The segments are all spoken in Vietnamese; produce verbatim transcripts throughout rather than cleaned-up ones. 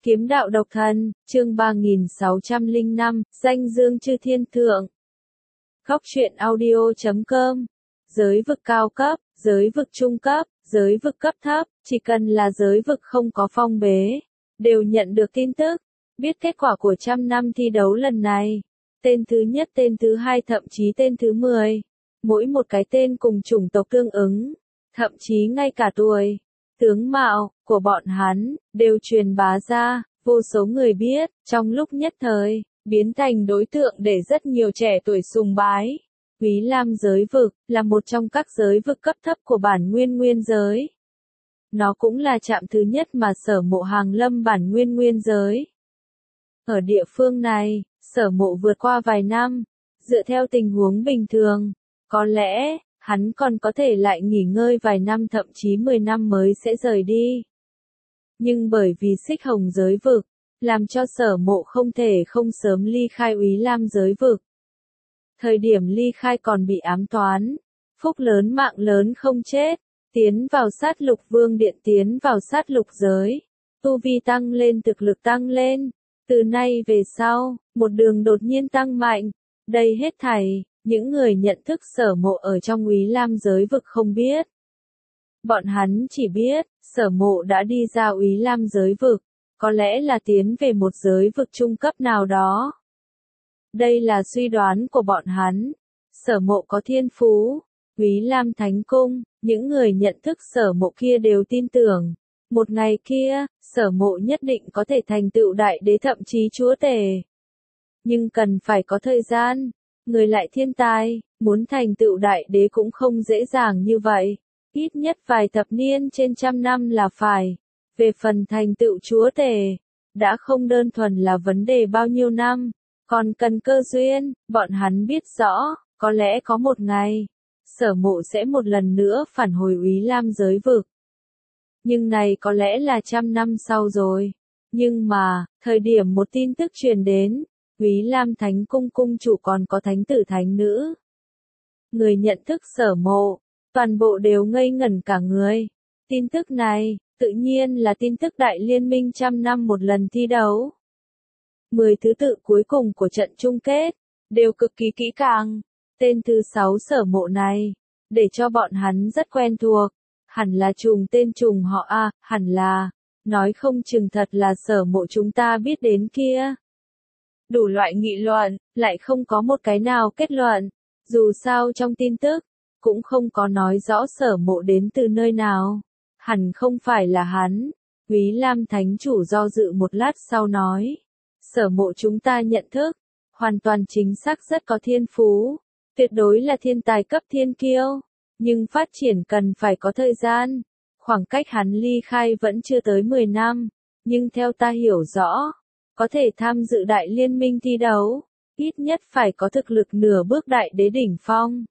Kiếm đạo độc thân, chương ba nghìn sáu trăm lẻ năm, danh dương chư thiên thượng. Góc truyện audio chấm com. Giới vực cao cấp, giới vực trung cấp, giới vực cấp thấp, chỉ cần là giới vực không có phong bế, đều nhận được tin tức, biết kết quả của trăm năm thi đấu lần này. Tên thứ nhất, tên thứ hai, thậm chí tên thứ mười. Mỗi một cái tên cùng chủng tộc tương ứng, thậm chí ngay cả tuổi, tướng mạo của bọn hắn đều truyền bá ra, vô số người biết, trong lúc nhất thời biến thành đối tượng để rất nhiều trẻ tuổi sùng bái. Quý Lam giới vực là một trong các giới vực cấp thấp của bản nguyên nguyên giới. Nó cũng là trạm thứ nhất mà Sở Mộ hàng lâm bản nguyên nguyên giới. Ở địa phương này, Sở Mộ vượt qua vài năm, dựa theo tình huống bình thường, có lẽ hắn còn có thể lại nghỉ ngơi vài năm, thậm chí mười năm mới sẽ rời đi. Nhưng bởi vì xích hồng giới vực, làm cho Sở Mộ không thể không sớm ly khai Úy Lam giới vực. Thời điểm ly khai còn bị ám toán, phúc lớn mạng lớn không chết, tiến vào sát lục vương điện, tiến vào sát lục giới, tu vi tăng lên, thực lực tăng lên, từ nay về sau, một đường đột nhiên tăng mạnh. Đây hết thảy, những người nhận thức Sở Mộ ở trong Úy Lam giới vực không biết. Bọn hắn chỉ biết, Sở Mộ đã đi ra Úy Lam giới vực, có lẽ là tiến về một giới vực trung cấp nào đó. Đây là suy đoán của bọn hắn. Sở Mộ có thiên phú, Úy Lam Thánh Cung, những người nhận thức Sở Mộ kia đều tin tưởng. Một ngày kia, Sở Mộ nhất định có thể thành tựu đại đế, thậm chí chúa tể. Nhưng cần phải có thời gian, người lại thiên tai, muốn thành tựu đại đế cũng không dễ dàng như vậy. Ít nhất vài thập niên trên trăm năm là phải. Về phần thành tựu chúa tể, đã không đơn thuần là vấn đề bao nhiêu năm, còn cần cơ duyên. Bọn hắn biết rõ, có lẽ có một ngày, Sở Mộ sẽ một lần nữa phản hồi Úy Lam giới vực. Nhưng này có lẽ là trăm năm sau rồi. Nhưng mà, thời điểm một tin tức truyền đến, Úy Lam Thánh Cung cung chủ còn có thánh tử thánh nữ. Người nhận thức Sở Mộ, toàn bộ đều ngây ngẩn cả người. Tin tức này, tự nhiên là tin tức đại liên minh trăm năm một lần thi đấu. Mười thứ tự cuối cùng của trận chung kết, đều cực kỳ kỹ càng. Tên thứ sáu Sở Mộ này, để cho bọn hắn rất quen thuộc. Hẳn là trùng tên trùng họ A, hẳn là, nói không chừng thật là Sở Mộ chúng ta biết đến kia. Đủ loại nghị luận, lại không có một cái nào kết luận. Dù sao trong tin tức, cũng không có nói rõ Sở Mộ đến từ nơi nào. Hẳn không phải là hắn. Úy Lam Thánh Chủ do dự một lát sau nói. Sở Mộ chúng ta nhận thức, hoàn toàn chính xác rất có thiên phú. Tuyệt đối là thiên tài cấp thiên kiêu. Nhưng phát triển cần phải có thời gian. Khoảng cách hắn ly khai vẫn chưa tới mười năm. Nhưng theo ta hiểu rõ, có thể tham dự đại liên minh thi đấu, ít nhất phải có thực lực nửa bước đại đế đỉnh phong.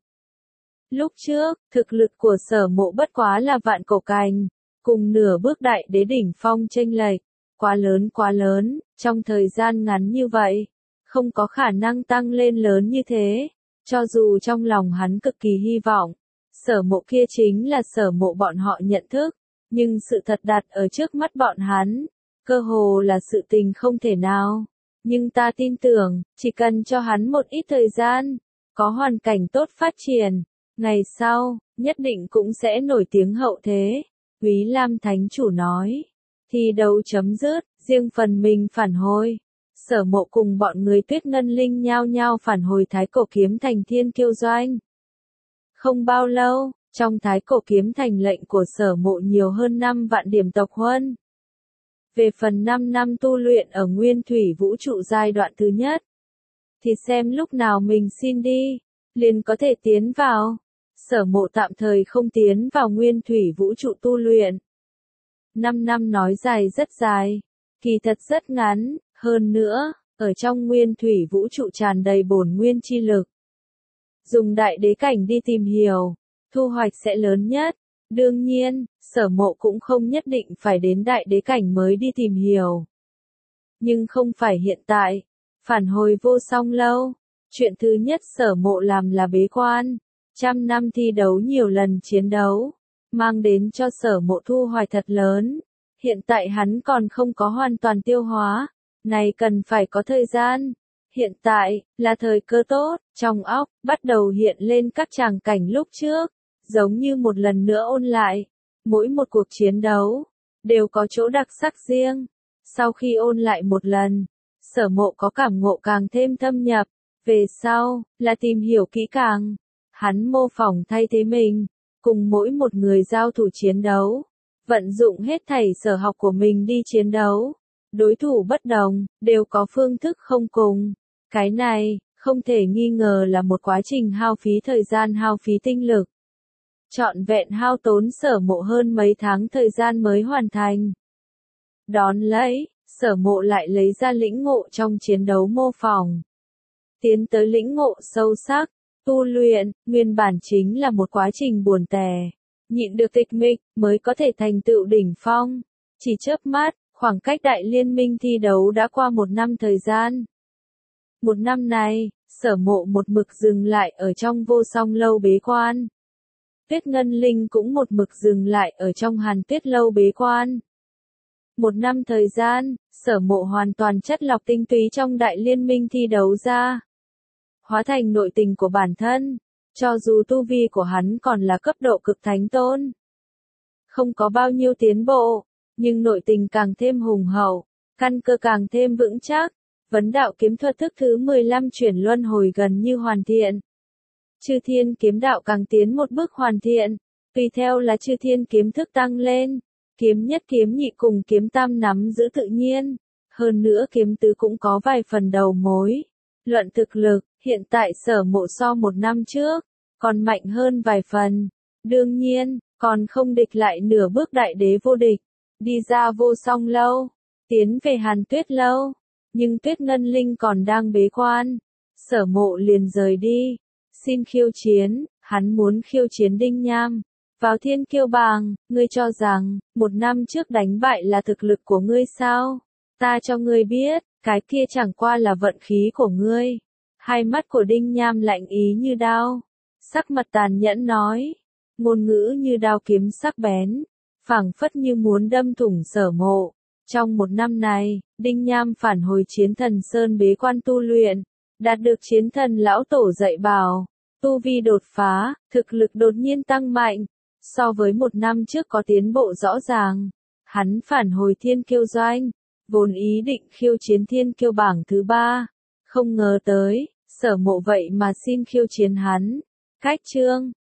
Lúc trước, thực lực của Sở Mộ bất quá là vạn cổ cành, cùng nửa bước đại đế đỉnh phong chênh lệch, quá lớn quá lớn, trong thời gian ngắn như vậy, không có khả năng tăng lên lớn như thế. Cho dù trong lòng hắn cực kỳ hy vọng, Sở Mộ kia chính là Sở Mộ bọn họ nhận thức, nhưng sự thật đặt ở trước mắt bọn hắn, cơ hồ là sự tình không thể nào. Nhưng ta tin tưởng, chỉ cần cho hắn một ít thời gian, có hoàn cảnh tốt phát triển, ngày sau, nhất định cũng sẽ nổi tiếng hậu thế. Úy Lam Thánh Chủ nói. Thi đấu chấm dứt, riêng phần mình phản hồi. Sở Mộ cùng bọn người Tuyết Ngân Linh nhao nhao phản hồi Thái Cổ Kiếm Thành Thiên Kiêu Doanh. Không bao lâu, trong Thái Cổ Kiếm Thành lệnh của Sở Mộ nhiều hơn năm vạn điểm tộc huân. Về phần năm năm tu luyện ở Nguyên Thủy Vũ trụ giai đoạn thứ nhất, thì xem lúc nào mình xin đi, liền có thể tiến vào. Sở Mộ tạm thời không tiến vào Nguyên Thủy Vũ trụ tu luyện. Năm năm nói dài rất dài, kỳ thật rất ngắn, hơn nữa, ở trong Nguyên Thủy Vũ trụ tràn đầy bổn nguyên chi lực. Dùng đại đế cảnh đi tìm hiểu, thu hoạch sẽ lớn nhất. Đương nhiên, Sở Mộ cũng không nhất định phải đến đại đế cảnh mới đi tìm hiểu. Nhưng không phải hiện tại, phản hồi vô song lâu. Chuyện thứ nhất Sở Mộ làm là bế quan. Trăm năm thi đấu nhiều lần chiến đấu, mang đến cho Sở Mộ thu hoạch thật lớn. Hiện tại hắn còn không có hoàn toàn tiêu hóa, này cần phải có thời gian. Hiện tại, là thời cơ tốt, trong óc, bắt đầu hiện lên các tràng cảnh lúc trước, giống như một lần nữa ôn lại. Mỗi một cuộc chiến đấu, đều có chỗ đặc sắc riêng. Sau khi ôn lại một lần, Sở Mộ có cảm ngộ càng thêm thâm nhập. Về sau, là tìm hiểu kỹ càng. Hắn mô phỏng thay thế mình, cùng mỗi một người giao thủ chiến đấu. Vận dụng hết thảy sở học của mình đi chiến đấu. Đối thủ bất đồng, đều có phương thức không cùng. Cái này, không thể nghi ngờ là một quá trình hao phí thời gian hao phí tinh lực. Trọn vẹn hao tốn Sở Mộ hơn mấy tháng thời gian mới hoàn thành. Đón lấy, Sở Mộ lại lấy ra lĩnh ngộ trong chiến đấu mô phỏng. Tiến tới lĩnh ngộ sâu sắc, tu luyện, nguyên bản chính là một quá trình buồn tẻ. Nhịn được tịch mịch, mới có thể thành tựu đỉnh phong. Chỉ chớp mắt, khoảng cách đại liên minh thi đấu đã qua một năm thời gian. Một năm này, Sở Mộ một mực dừng lại ở trong vô song lâu bế quan. Tuyết Ngân Linh cũng một mực dừng lại ở trong Hàn Tuyết lâu bế quan. Một năm thời gian, Sở Mộ hoàn toàn chất lọc tinh túy trong đại liên minh thi đấu ra. Hóa thành nội tình của bản thân, cho dù tu vi của hắn còn là cấp độ cực thánh tôn. Không có bao nhiêu tiến bộ, nhưng nội tình càng thêm hùng hậu, căn cơ càng thêm vững chắc. Vấn đạo kiếm thuật thức thứ mười lăm chuyển luân hồi gần như hoàn thiện. Chư thiên kiếm đạo càng tiến một bước hoàn thiện, tùy theo là chư thiên kiếm thức tăng lên. Kiếm nhất kiếm nhị cùng kiếm tam nắm giữ tự nhiên. Hơn nữa kiếm tứ cũng có vài phần đầu mối. Luận thực lực, hiện tại Sở Mộ so một năm trước, còn mạnh hơn vài phần. Đương nhiên, còn không địch lại nửa bước đại đế vô địch. Đi ra vô song lâu, tiến về Hàn Tuyết lâu. Nhưng Tuyết Ngân Linh còn đang bế quan. Sở Mộ liền rời đi. Xin khiêu chiến, hắn muốn khiêu chiến Đinh Nham. Vào Thiên Kiêu bảng, ngươi cho rằng, một năm trước đánh bại là thực lực của ngươi sao? Ta cho ngươi biết, cái kia chẳng qua là vận khí của ngươi. Hai mắt của Đinh Nham lạnh ý như đao. Sắc mặt tàn nhẫn nói. Ngôn ngữ như đao kiếm sắc bén. Phảng phất như muốn đâm thủng Sở Mộ. Trong một năm này, Đinh Nham phản hồi Chiến Thần Sơn bế quan tu luyện. Đạt được Chiến Thần Lão Tổ dạy bảo. Tu vi đột phá, thực lực đột nhiên tăng mạnh. So với một năm trước có tiến bộ rõ ràng. Hắn phản hồi Thiên Kiêu doanh. Vốn ý định khiêu chiến Thiên Kiêu bảng thứ ba. Không ngờ tới, Sở Mộ vậy mà xin khiêu chiến hắn. Cách chương